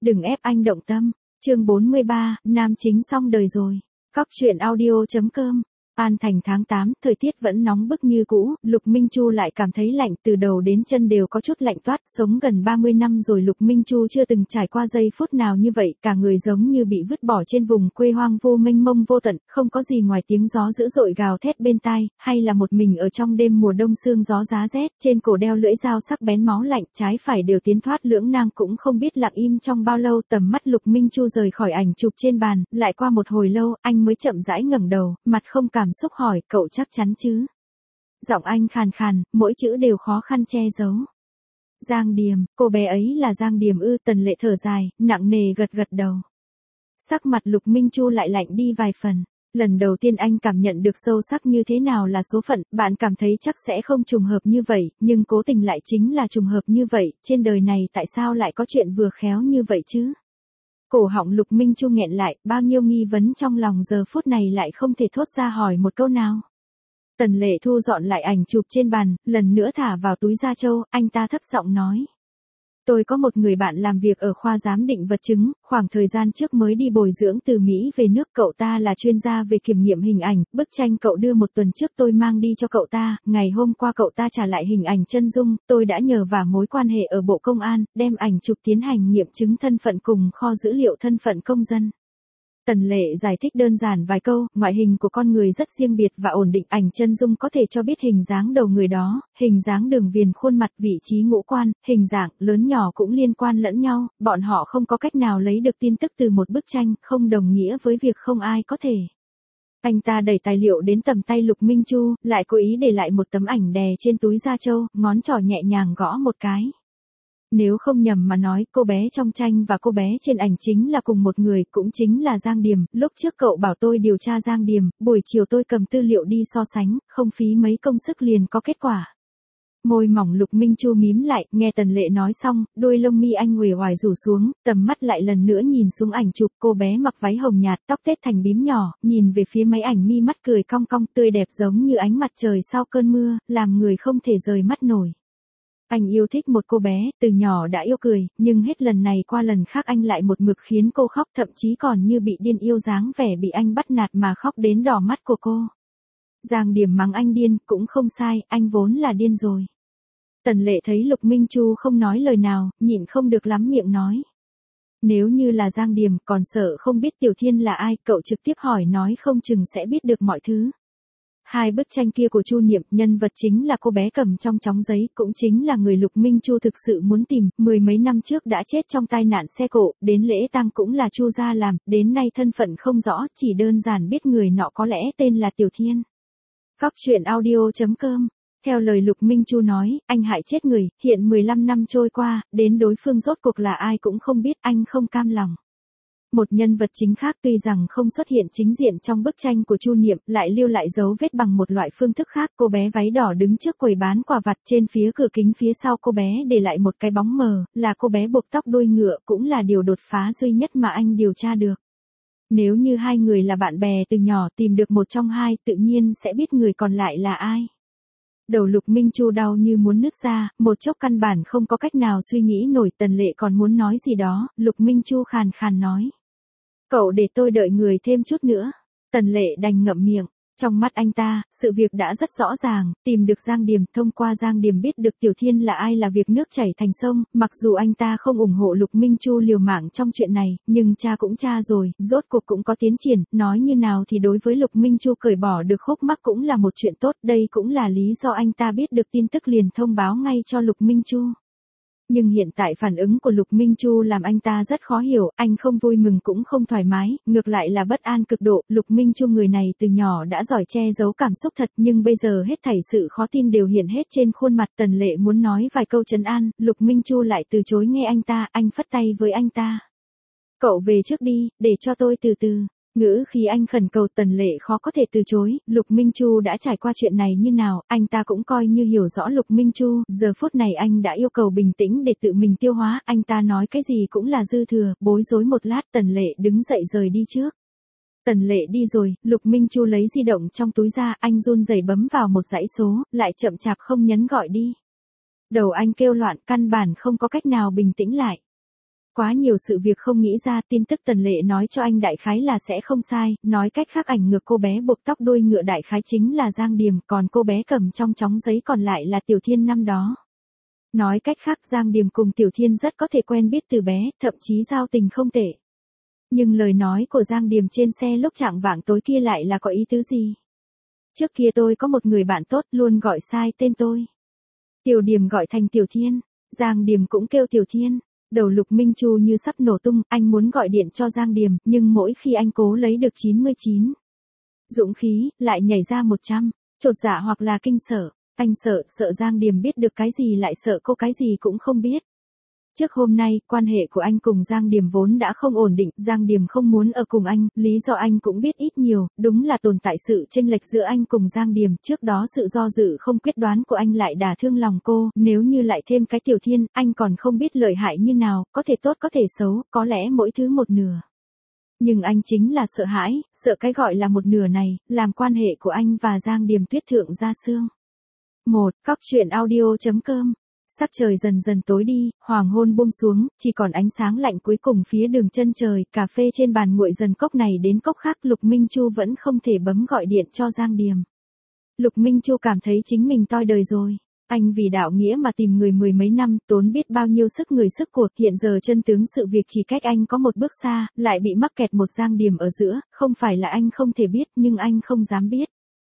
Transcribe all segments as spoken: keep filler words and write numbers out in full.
Đừng ép anh động tâm. Chương bốn mươi ba, nam chính xong đời rồi. Cóc truyện audio chấm com. An Thành tháng tám, thời tiết vẫn nóng bức như cũ, Lục Minh Chu lại cảm thấy lạnh, từ đầu đến chân đều có chút lạnh toát, sống gần ba mươi năm rồi Lục Minh Chu chưa từng trải qua giây phút nào như vậy, cả người giống như bị vứt bỏ trên vùng quê hoang vô mênh mông vô tận, không có gì ngoài tiếng gió dữ dội gào thét bên tai, hay là một mình ở trong đêm mùa đông sương gió giá rét, trên cổ đeo lưỡi dao sắc bén máu lạnh, trái phải đều tiến thoát lưỡng nang cũng không biết lặng im trong bao lâu, tầm mắt Lục Minh Chu rời khỏi ảnh chụp trên bàn, lại qua một hồi lâu, anh mới chậm rãi ngẩng đầu, mặt không cảm xúc hỏi, cậu chắc chắn chứ? Giọng anh khàn khàn, mỗi chữ đều khó khăn che giấu. Giang Điềm, cô bé ấy là Giang Điềm ư? Tần Lệ thở dài, nặng nề gật gật đầu. Sắc mặt Lục Minh Chu lại lạnh đi vài phần. Lần đầu tiên anh cảm nhận được sâu sắc như thế nào là số phận, bạn cảm thấy chắc sẽ không trùng hợp như vậy, nhưng cố tình lại chính là trùng hợp như vậy, trên đời này tại sao lại có chuyện vừa khéo như vậy chứ? Cổ họng Lục Minh Chu nghẹn lại, bao nhiêu nghi vấn trong lòng giờ phút này lại không thể thốt ra hỏi một câu nào. Tần Lệ thu dọn lại ảnh chụp trên bàn, lần nữa thả vào túi da trâu, anh ta thấp giọng nói. Tôi có một người bạn làm việc ở khoa giám định vật chứng, khoảng thời gian trước mới đi bồi dưỡng từ Mỹ về nước, cậu ta là chuyên gia về kiểm nghiệm hình ảnh, bức tranh cậu đưa một tuần trước tôi mang đi cho cậu ta, ngày hôm qua cậu ta trả lại hình ảnh chân dung, tôi đã nhờ vả mối quan hệ ở Bộ Công an, đem ảnh chụp tiến hành nghiệm chứng thân phận cùng kho dữ liệu thân phận công dân. Tần Lệ giải thích đơn giản vài câu, ngoại hình của con người rất riêng biệt và ổn định, ảnh chân dung có thể cho biết hình dáng đầu người đó, hình dáng đường viền khuôn mặt, vị trí ngũ quan, hình dạng, lớn nhỏ cũng liên quan lẫn nhau, bọn họ không có cách nào lấy được tin tức từ một bức tranh, không đồng nghĩa với việc không ai có thể. Anh ta đẩy tài liệu đến tầm tay Lục Minh Chu, lại cố ý để lại một tấm ảnh đè trên túi da trâu, ngón trỏ nhẹ nhàng gõ một cái. Nếu không nhầm mà nói, cô bé trong tranh và cô bé trên ảnh chính là cùng một người, cũng chính là Giang Điềm, lúc trước cậu bảo tôi điều tra Giang Điềm, buổi chiều tôi cầm tư liệu đi so sánh, không phí mấy công sức liền có kết quả. Môi mỏng Lục Minh Chu mím lại, nghe Tần Lệ nói xong, đôi lông mi anh uể oải rủ xuống, tầm mắt lại lần nữa nhìn xuống ảnh chụp, cô bé mặc váy hồng nhạt, tóc tết thành bím nhỏ, nhìn về phía máy ảnh mi mắt cười cong cong, tươi đẹp giống như ánh mặt trời sau cơn mưa, làm người không thể rời mắt nổi. Anh yêu thích một cô bé, từ nhỏ đã yêu cười, nhưng hết lần này qua lần khác anh lại một mực khiến cô khóc, thậm chí còn như bị điên yêu dáng vẻ bị anh bắt nạt mà khóc đến đỏ mắt của cô. Giang Điềm mắng anh điên, cũng không sai, anh vốn là điên rồi. Tần Lệ thấy Lục Minh Chu không nói lời nào, nhịn không được lắm miệng nói. Nếu như là Giang Điềm, còn sợ không biết Tiểu Thiên là ai, cậu trực tiếp hỏi nói không chừng sẽ biết được mọi thứ. Hai bức tranh kia của Chu Niệm, nhân vật chính là cô bé cầm trong chóng giấy, cũng chính là người Lục Minh Chu thực sự muốn tìm, mười mấy năm trước đã chết trong tai nạn xe cộ, đến lễ tang cũng là Chu gia làm, đến nay thân phận không rõ, chỉ đơn giản biết người nọ có lẽ tên là Tiểu Thiên. Cóc truyện audio chấm com. Theo lời Lục Minh Chu nói, anh hại chết người, hiện mười lăm năm trôi qua, đến đối phương rốt cuộc là ai cũng không biết, anh không cam lòng. Một nhân vật chính khác tuy rằng không xuất hiện chính diện trong bức tranh của Chu Niệm, lại lưu lại dấu vết bằng một loại phương thức khác, cô bé váy đỏ đứng trước quầy bán quà vặt, trên phía cửa kính phía sau cô bé để lại một cái bóng mờ, là cô bé buộc tóc đuôi ngựa, cũng là điều đột phá duy nhất mà anh điều tra được. Nếu như hai người là bạn bè từ nhỏ, tìm được một trong hai, tự nhiên sẽ biết người còn lại là ai. Đầu Lục Minh Chu đau như muốn nứt ra, một chốc căn bản không có cách nào suy nghĩ nổi. Tần Lệ còn muốn nói gì đó, Lục Minh Chu khàn khàn nói. Cậu để tôi đợi người thêm chút nữa. Tần Lệ đành ngậm miệng. Trong mắt anh ta, sự việc đã rất rõ ràng, tìm được Giang Điềm, thông qua Giang Điềm biết được Tiểu Thiên là ai là việc nước chảy thành sông, mặc dù anh ta không ủng hộ Lục Minh Chu liều mạng trong chuyện này, nhưng cha cũng cha rồi, rốt cuộc cũng có tiến triển, nói như nào thì đối với Lục Minh Chu cởi bỏ được khúc mắc cũng là một chuyện tốt, đây cũng là lý do anh ta biết được tin tức liền thông báo ngay cho Lục Minh Chu. Nhưng hiện tại phản ứng của Lục Minh Chu làm anh ta rất khó hiểu, anh không vui mừng cũng không thoải mái, ngược lại là bất an cực độ. Lục Minh Chu người này từ nhỏ đã giỏi che giấu cảm xúc thật, nhưng bây giờ hết thảy sự khó tin đều hiện hết trên khuôn mặt. Tần Lệ muốn nói vài câu trấn an, Lục Minh Chu lại từ chối nghe anh ta, anh phất tay với anh ta. Cậu về trước đi, để cho tôi từ từ. Ngữ khí anh khẩn cầu. Tần Lệ khó có thể từ chối, Lục Minh Chu đã trải qua chuyện này như nào, anh ta cũng coi như hiểu rõ Lục Minh Chu, giờ phút này anh đã yêu cầu bình tĩnh để tự mình tiêu hóa, anh ta nói cái gì cũng là dư thừa, bối rối một lát Tần Lệ đứng dậy rời đi trước. Tần Lệ đi rồi, Lục Minh Chu lấy di động trong túi ra, anh run rẩy bấm vào một dãy số, lại chậm chạp không nhấn gọi đi. Đầu anh kêu loạn, căn bản không có cách nào bình tĩnh lại. Quá nhiều sự việc không nghĩ ra, tin tức Tần Lệ nói cho anh đại khái là sẽ không sai, nói cách khác ảnh ngược cô bé buộc tóc đuôi ngựa đại khái chính là Giang Điềm, còn cô bé cầm trong chóng giấy còn lại là Tiểu Thiên năm đó. Nói cách khác Giang Điềm cùng Tiểu Thiên rất có thể quen biết từ bé, thậm chí giao tình không tệ. Nhưng lời nói của Giang Điềm trên xe lúc chạng vạng tối kia lại là có ý tứ gì? Trước kia tôi có một người bạn tốt luôn gọi sai tên tôi. Tiểu Điềm gọi thành Tiểu Thiên, Giang Điềm cũng kêu Tiểu Thiên. Đầu Lục Minh Chu như sắp nổ tung, anh muốn gọi điện cho Giang Điềm, nhưng mỗi khi anh cố lấy được chín mươi chín dũng khí, lại nhảy ra một trăm, chột dạ hoặc là kinh sợ. Anh sợ, sợ Giang Điềm biết được cái gì lại sợ cô cái gì cũng không biết. Trước hôm nay, quan hệ của anh cùng Giang Điềm vốn đã không ổn định, Giang Điềm không muốn ở cùng anh, lý do anh cũng biết ít nhiều, đúng là tồn tại sự chênh lệch giữa anh cùng Giang Điềm, trước đó sự do dự không quyết đoán của anh lại đả thương lòng cô, nếu như lại thêm cái Tiểu Thiên, anh còn không biết lợi hại như nào, có thể tốt có thể xấu, có lẽ mỗi thứ một nửa. Nhưng anh chính là sợ hãi, sợ cái gọi là một nửa này, làm quan hệ của anh và Giang Điềm tuyết thượng ra xương. một. Cóc truyện audio chấm com. Sắc trời dần dần tối đi, hoàng hôn buông xuống, chỉ còn ánh sáng lạnh cuối cùng phía đường chân trời, cà phê trên bàn nguội dần cốc này đến cốc khác, Lục Minh Chu vẫn không thể bấm gọi điện cho Giang Điềm. Lục Minh Chu cảm thấy chính mình toi đời rồi. Anh vì đạo nghĩa mà tìm người mười mấy năm, tốn biết bao nhiêu sức người sức của, hiện giờ chân tướng sự việc chỉ cách anh có một bước xa, lại bị mắc kẹt một Giang Điềm ở giữa, không phải là anh không thể biết, nhưng anh không dám biết.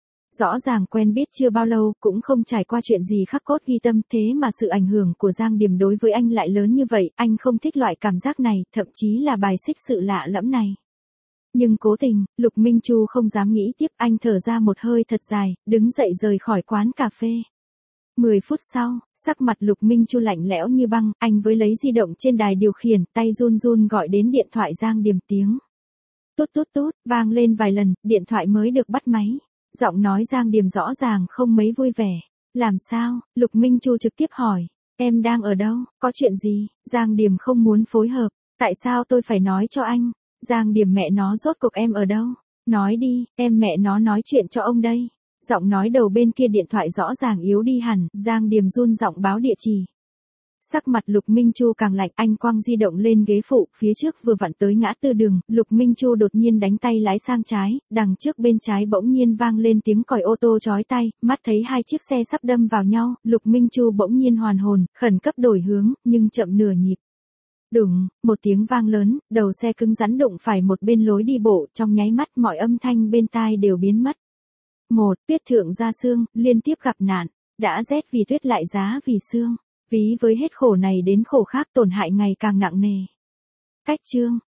Rõ ràng quen biết chưa bao lâu, cũng không trải qua chuyện gì khắc cốt ghi tâm, thế mà sự ảnh hưởng của Giang Điềm đối với anh lại lớn như vậy, anh không thích loại cảm giác này, thậm chí là bài xích sự lạ lẫm này. Nhưng cố tình, Lục Minh Chu không dám nghĩ tiếp, anh thở ra một hơi thật dài, đứng dậy rời khỏi quán cà phê. Mười phút sau, sắc mặt Lục Minh Chu lạnh lẽo như băng, anh với lấy di động trên đài điều khiển, tay run run gọi đến điện thoại Giang Điềm, tiếng tút tút tút, vang lên vài lần, điện thoại mới được bắt máy. Giọng nói Giang Điềm rõ ràng không mấy vui vẻ. Làm sao? Lục Minh Chu trực tiếp hỏi. Em đang ở đâu? Có chuyện gì? Giang Điềm không muốn phối hợp. Tại sao tôi phải nói cho anh? Giang Điềm mẹ nó rốt cuộc em ở đâu? Nói đi, em mẹ nó nói chuyện cho ông đây. Giọng nói đầu bên kia điện thoại rõ ràng yếu đi hẳn, Giang Điềm run giọng báo địa chỉ. Sắc mặt Lục Minh Chu càng lạnh, anh quăng di động lên ghế phụ, phía trước vừa vặn tới ngã tư đường, Lục Minh Chu đột nhiên đánh tay lái sang trái, đằng trước bên trái bỗng nhiên vang lên tiếng còi ô tô chói tai, mắt thấy hai chiếc xe sắp đâm vào nhau, Lục Minh Chu bỗng nhiên hoàn hồn, khẩn cấp đổi hướng, nhưng chậm nửa nhịp. Đùng, một tiếng vang lớn, đầu xe cứng rắn đụng phải một bên lối đi bộ, trong nháy mắt mọi âm thanh bên tai đều biến mất. Một, tuyết thượng ra sương, liên tiếp gặp nạn, đã rét vì tuyết lại giá vì sương. Ví với hết khổ này đến khổ khác, tổn hại ngày càng nặng nề. Cách chương